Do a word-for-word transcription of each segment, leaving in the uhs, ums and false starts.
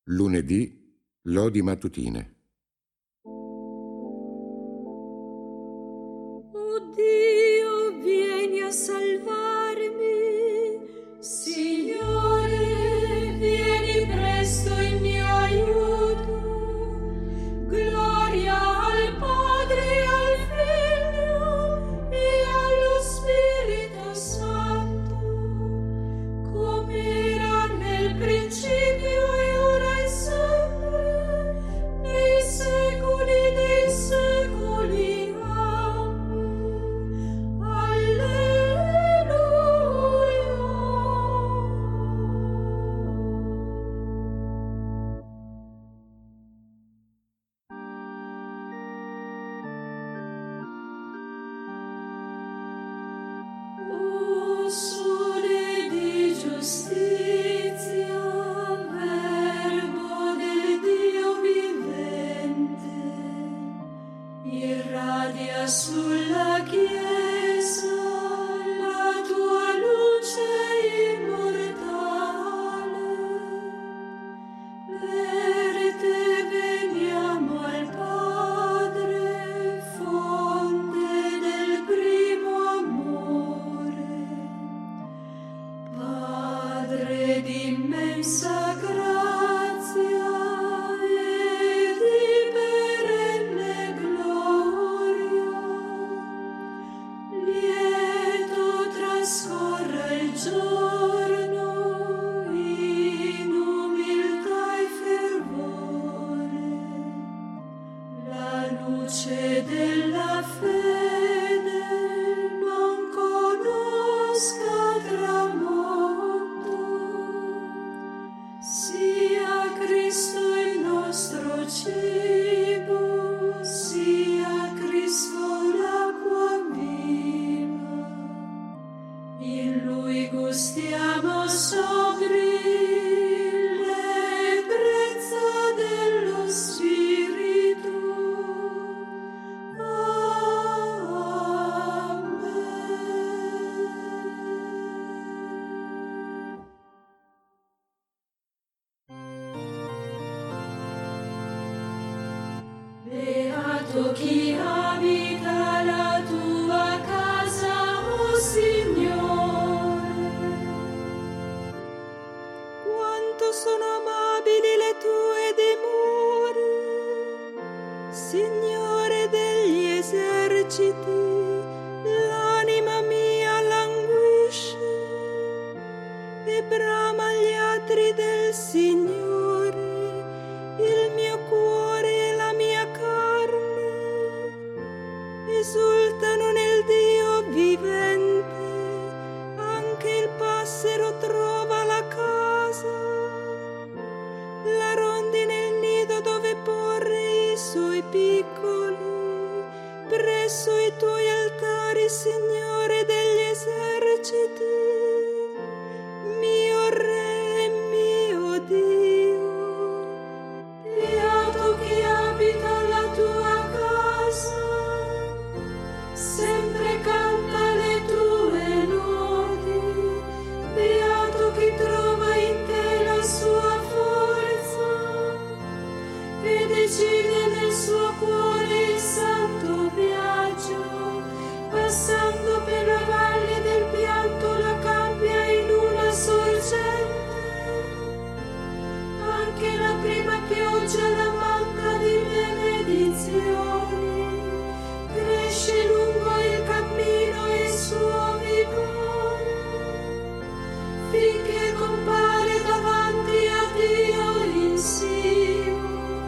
Lunedì, lodi mattutine. O Dio, vieni a salvarmi. Signore, vieni presto in mio aiuto. Gloria al Padre, al Figlio e allo Spirito Santo, come era nel principio e ora e sempre, nei secoli dei secoli. Amen. Alleluia. O sole di giustizia, verbo del Dio vivente, irradia sulla Chiesa la tua luce immortale. Per te veniamo al Padre, fonte del primo amore. Padre d'immensa grazia e di perenne gloria, lieto trascorra il giorno in umiltà e fervore. La luce della fede non conosca tramonto. Sia Cristo il nostro cibo, sia Cristo l'acqua viva. In Lui gustiamo sobri l'ebbrezza dello Spirito. Amen. Beato chi abita la tua casa, o Signore. Quanto sono amabili le tue dimore, Signore degli eserciti. L'anima mia languisce e brama agli attri del Signore. Il mio cuore e la mia carne esultano nel Dio vivente. Anche il passero trova la casa, la rondine il nido dove porre i suoi piccoli. Presso i tuoi altari, Signore degli eserciti, mio Re e mio Dio. Beato chi abita la tua casa, sempre canta le tue lodi. Beato chi trova in te la sua forza e decide nel suo cuore il santo viaggio. Passando per la valle del pianto la cambia in una sorgente. Anche la prima pioggia la manca di benedizioni. Cresce lungo il cammino il suo vigore, finché compare davanti a Dio in Sion.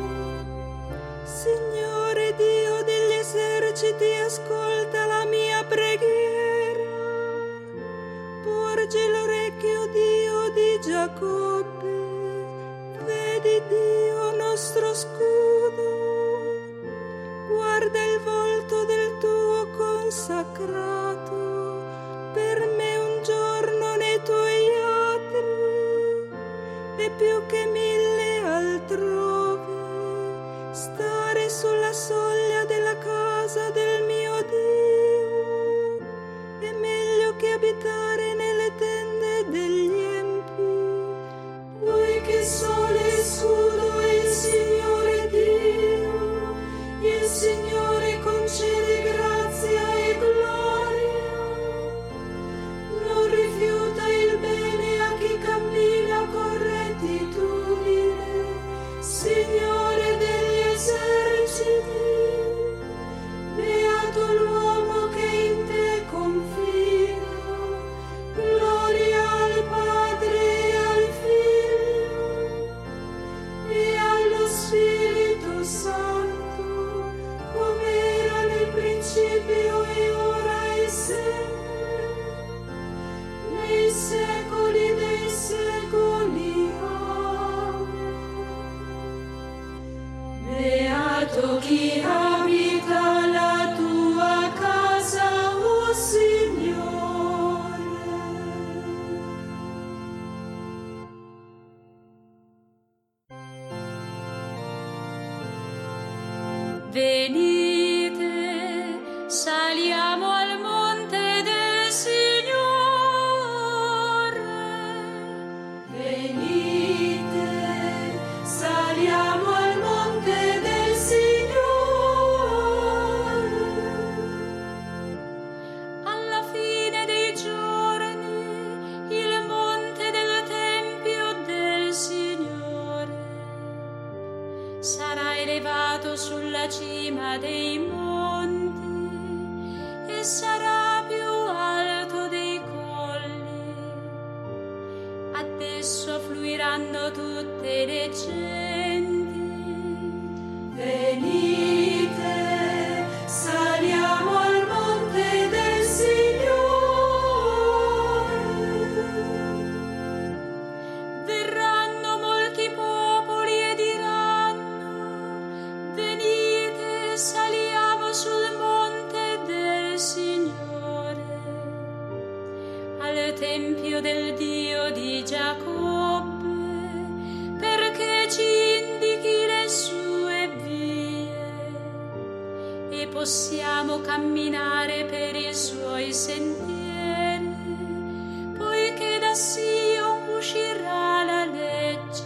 Signore Dio degli eserciti, ascolta la mia preghiera. Porge l'orecchio, Dio di Giacobbe. Vedi, Dio, nostro scudo. Guarda il volto del tuo consacrato. Per me un giorno nei tuoi attri è più che mille altrove. Stare sulla soglia della casa del mio Dio è meglio che abitare nelle tende degli empi. Poiché sole e scudo Beato chi abita la tua casa, o Signore. Venite, saliamo al monte del Signore. Venite, saliamo al monte del Signore. Alla fine dei giorni, il monte del Tempio del Signore sarà elevato sulla cima dei monti e sarà più alto dei colli. Ad esso affluiranno tutte le genti. Venite, saliamo al monte del Signore. Verranno molti popoli e diranno: venite, saliamo sul monte del Signore, al Tempio del Dio di Giacobbe, perché ci indichi le sue vie e possiamo camminare per i suoi sentieri, poiché da Sion uscirà la legge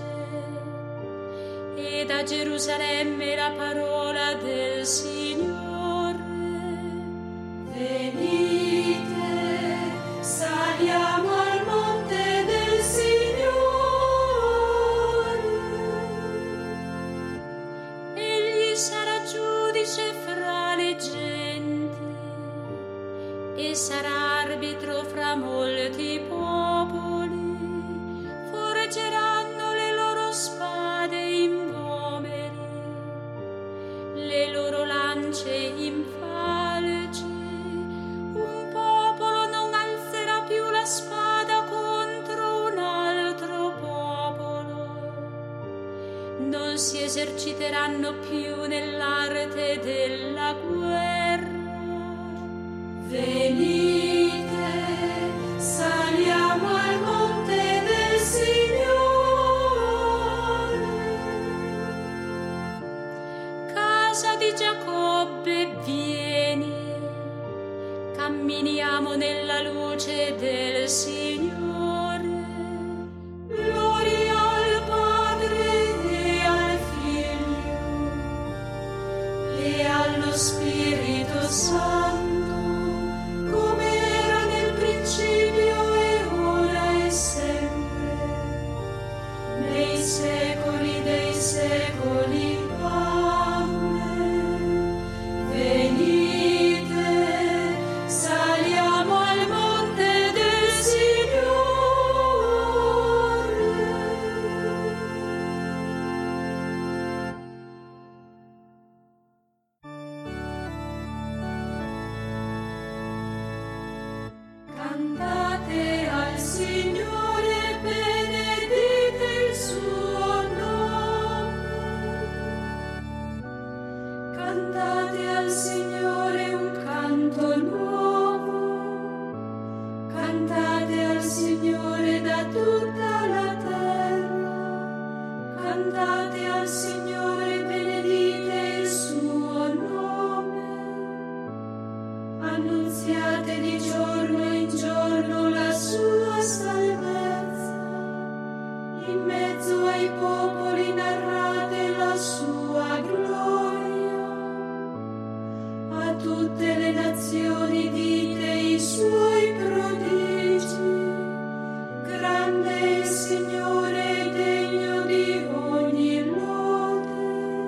e da Gerusalemme la parola del Signore. Venite, saliamo al monte del Signore. Egli sarà giudice fra le genti e sarà arbitro fra molti popoli. Forgeranno le loro spade in vomeri, le loro lance in falci. Un popolo non alzerà più la spada contro un altro popolo. Non si eserciteranno più nell'arte della guerra. Venite, saliamo al monte del Signore. Casa di Giacobbe, vieni, camminiamo nella luce del Signore. Gloria al Padre e al Figlio e allo Spirito Santo, come era nel principio e ora e sempre, nei secoli dei secoli. Amen. Venite, saliamo al monte del Signore. Cantate al Signore, benedite il suo nome. Cantate al Signore un canto nuovo. Cantate al Signore da tutta la terra. Cantate al Signore, benedite il suo nome. Annunziate di giorno in giorno la sua salvezza. In mezzo ai popoli narrate la sua gloria. A tutte le nazioni dite i suoi prodigi. Grande è il Signore e degno di ogni lode.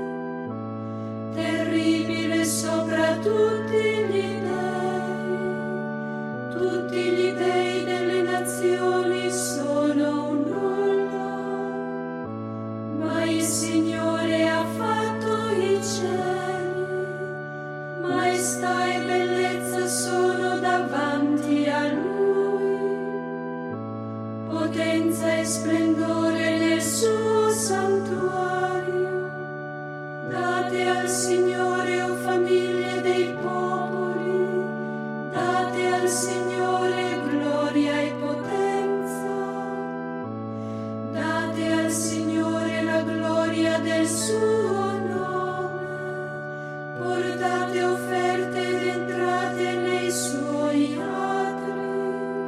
Terribile sopra tutti gli dei. Tutti gli dei delle nazioni sono un nulla. Ma il Signore ha fatto i cieli. Maestà e bellezza sono davanti a Lui. Potenza e splendore nel suo santuario. Date al Signore suo nome, portate offerte ed entrate nei suoi atri,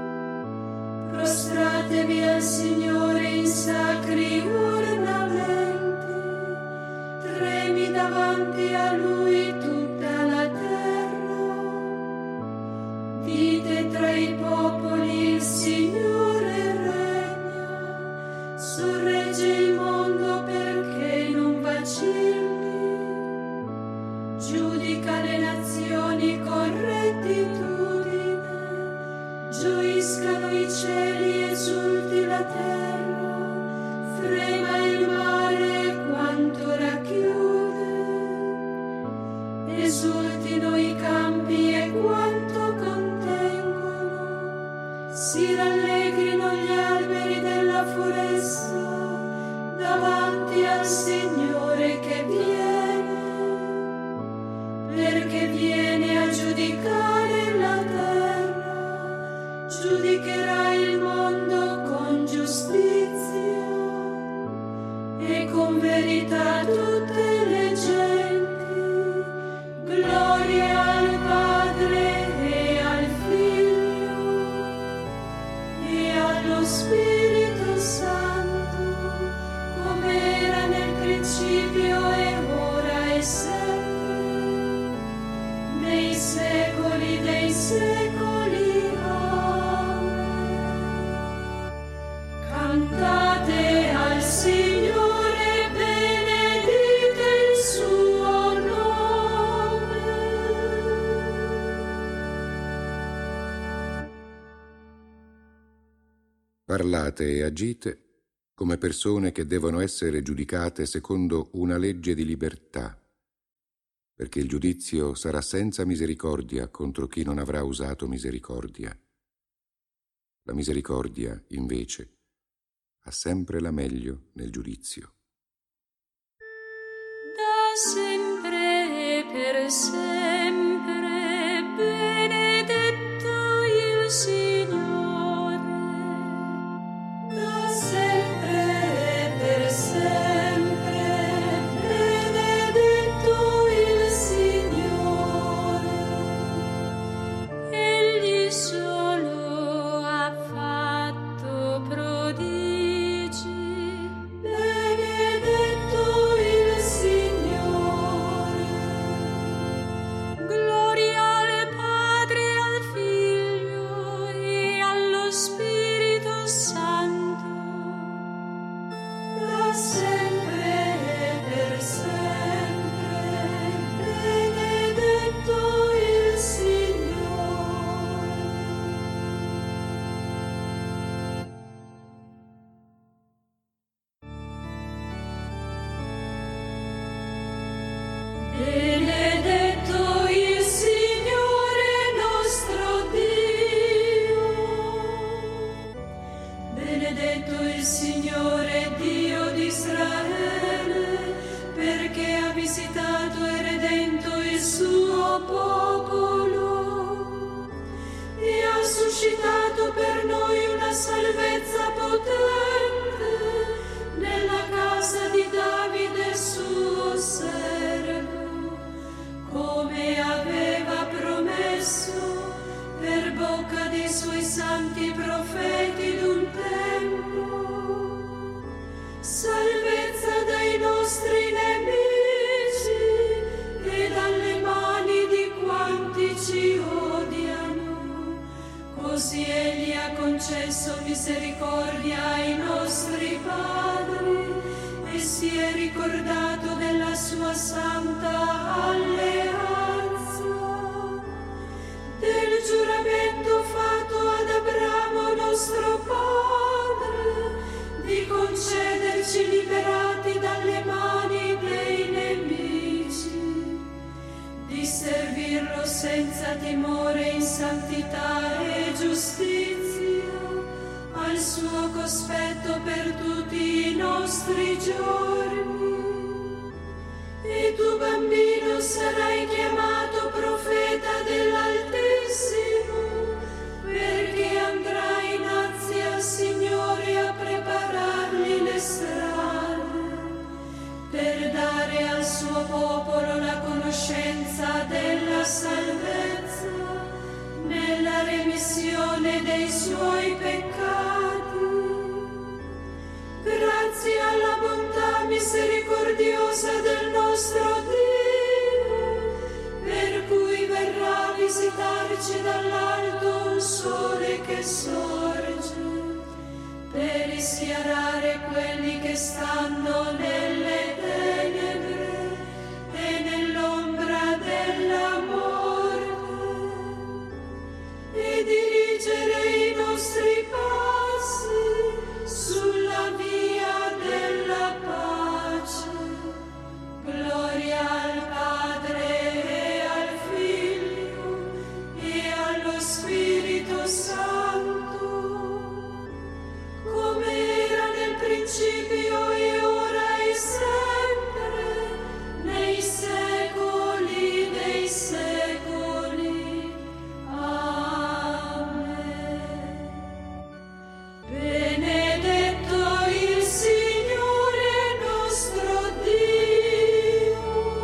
prostratevi al Signore in sacri ornamenti, tremi davanti a Lui tutta la terra, dite tra i popoli il Signore regna, sorregge il mondo perché non vacilli, giudica le nazioni con rettitudine, gioiscano i cieli, esulti la terra, frema il mare quanto racchiude, esultino i campi e quanto contengono, si rallegrino gli alberi della foresta davanti al Signore che viene, perché viene a giudicare la terra, giudicherà il mondo con giustizia e con verità tutte le genti. Gloria al Padre e al Figlio e allo Spirito Santo, come era nel principio e ora e sempre, nei secoli dei secoli. Amen. Cantate al Signore, benedite il suo nome. Parlate e agite come persone che devono essere giudicate secondo una legge di libertà, perché il giudizio sarà senza misericordia contro chi non avrà usato misericordia. La misericordia, invece, ha sempre la meglio nel giudizio. Da sempre e per sempre benedetto il Signore, da sempre e per sempre benedetto il Signore. Egli solo ha fatto prodigi, benedetto il Signore. Gloria al Padre, al Figlio e allo Spirito Santo, da sempre e per sempre benedetto il Signore. Benedetto il Signore nostro Dio, benedetto il Signore Dio di Israele, perché ha visitato e redento il suo popolo e ha suscitato per noi una salvezza potente nella casa di Davide suo servo, come aveva promesso per bocca dei suoi santi profeti d'un tempo, salvezza dai nostri nemici e dalle mani di quanti ci odiano. Così egli ha concesso misericordia ai nostri padri e si è ricordato della sua santa alleanza, del giuramento fatto ad Abramo nostro padre, di concederci liberati dalle mani dei nemici, di servirlo senza timore in santità e giustizia, al suo cospetto per tutti i nostri giorni. E tu, bambino, sarai chiamato profeta dell'Altissimo, perché andrai innanzi al Signore a preparargli le strade, per dare suo popolo la conoscenza della salvezza nella remissione dei suoi peccati. Grazie alla bontà misericordiosa del nostro Dio, per cui verrà a visitarci dall'alto un sole che sorge, per rischiarare quelli che stanno nelle tenebre e nell'ombra della morte, e dirigere i nostri passi sulla via della pace. Gloria al Padre e al Figlio e allo Spirito Santo, come era nel principio e ora e sempre, nei secoli dei secoli. Amen. Benedetto il Signore nostro Dio.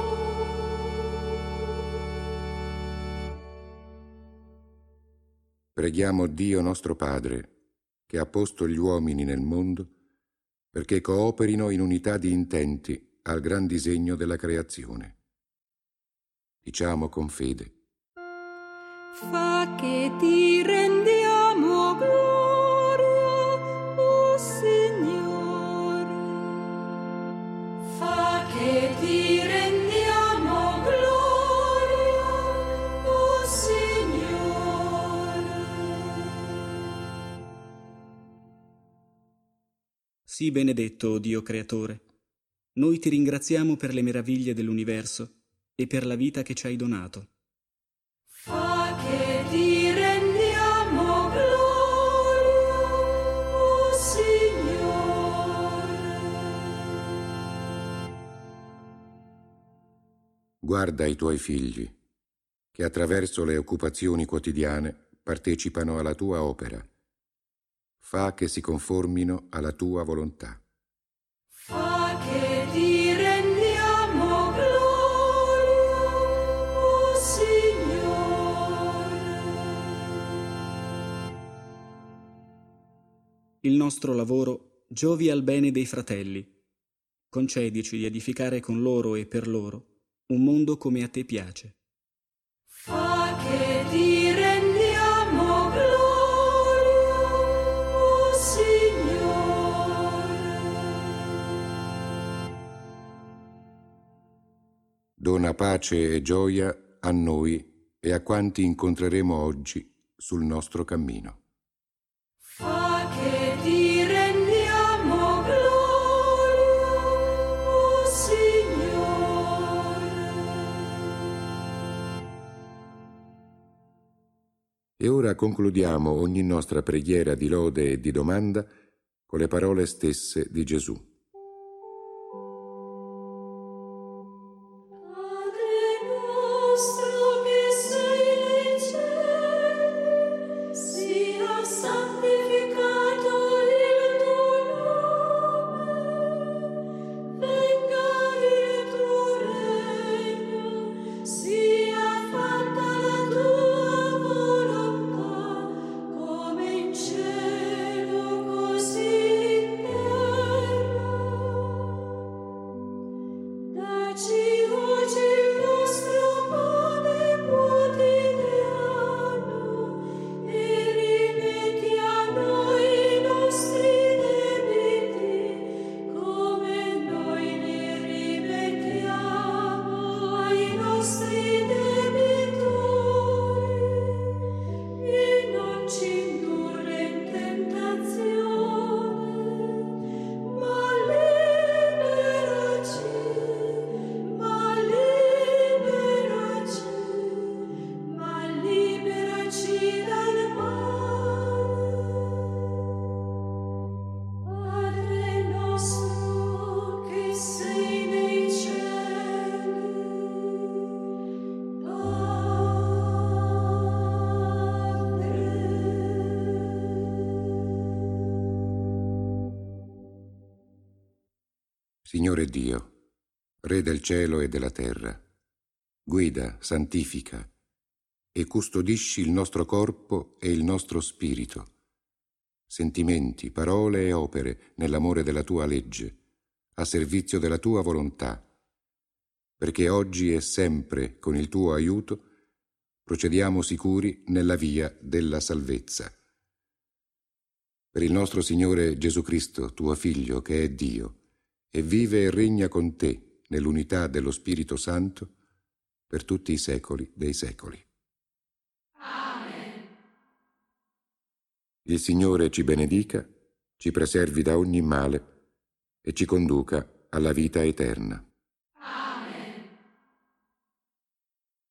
Preghiamo Dio nostro Padre, che ha posto gli uomini nel mondo, perché cooperino in unità di intenti al gran disegno della creazione. Diciamo con fede: Fa che ti rendiamo gloria, o Signore. Fa che ti rendiamo gloria, o Signore. Sii benedetto, o Dio creatore. Noi ti ringraziamo per le meraviglie dell'universo e per la vita che ci hai donato. Fa che ti rendiamo gloria, o Signore. guarda i tuoi figli, che attraverso le occupazioni quotidiane partecipano alla tua opera. Fa che si conformino alla tua volontà. Fa che ti rendiamo gloria, o Signore. Il nostro lavoro giovi al bene dei fratelli. Concedici di edificare con loro e per loro un mondo come a te piace. Fa che ti rendiamo gloria, o Signore. Dona pace e gioia a noi e a quanti incontreremo oggi sul nostro cammino. Fa che ti rendiamo gloria, o Signore. E ora concludiamo ogni nostra preghiera di lode e di domanda con le parole stesse di Gesù. Padre nostro che sei nei cieli, sia santificato il tuo nome, venga il tuo regno, sia fatta la tua volontà, come in cielo così in terra. Dacci oggi il nostro pane quotidiano e rimetti a noi i nostri debiti, come noi li rimettiamo ai nostri debitori, e non ci indurre in tentazione, ma liberaci, ma liberaci, ma liberaci dal male. Padre nostro che sei nei cieli, Signore Dio, Re del cielo e della terra, guida, santifica e custodisci il nostro corpo e il nostro spirito, sentimenti, parole e opere nell'amore della tua legge, a servizio della tua volontà, perché oggi e sempre con il tuo aiuto procediamo sicuri nella via della salvezza. Per il nostro Signore Gesù Cristo, tuo Figlio, che è Dio, e vive e regna con te nell'unità dello Spirito Santo per tutti i secoli dei secoli. Amen. Il Signore ci benedica, ci preservi da ogni male e ci conduca alla vita eterna.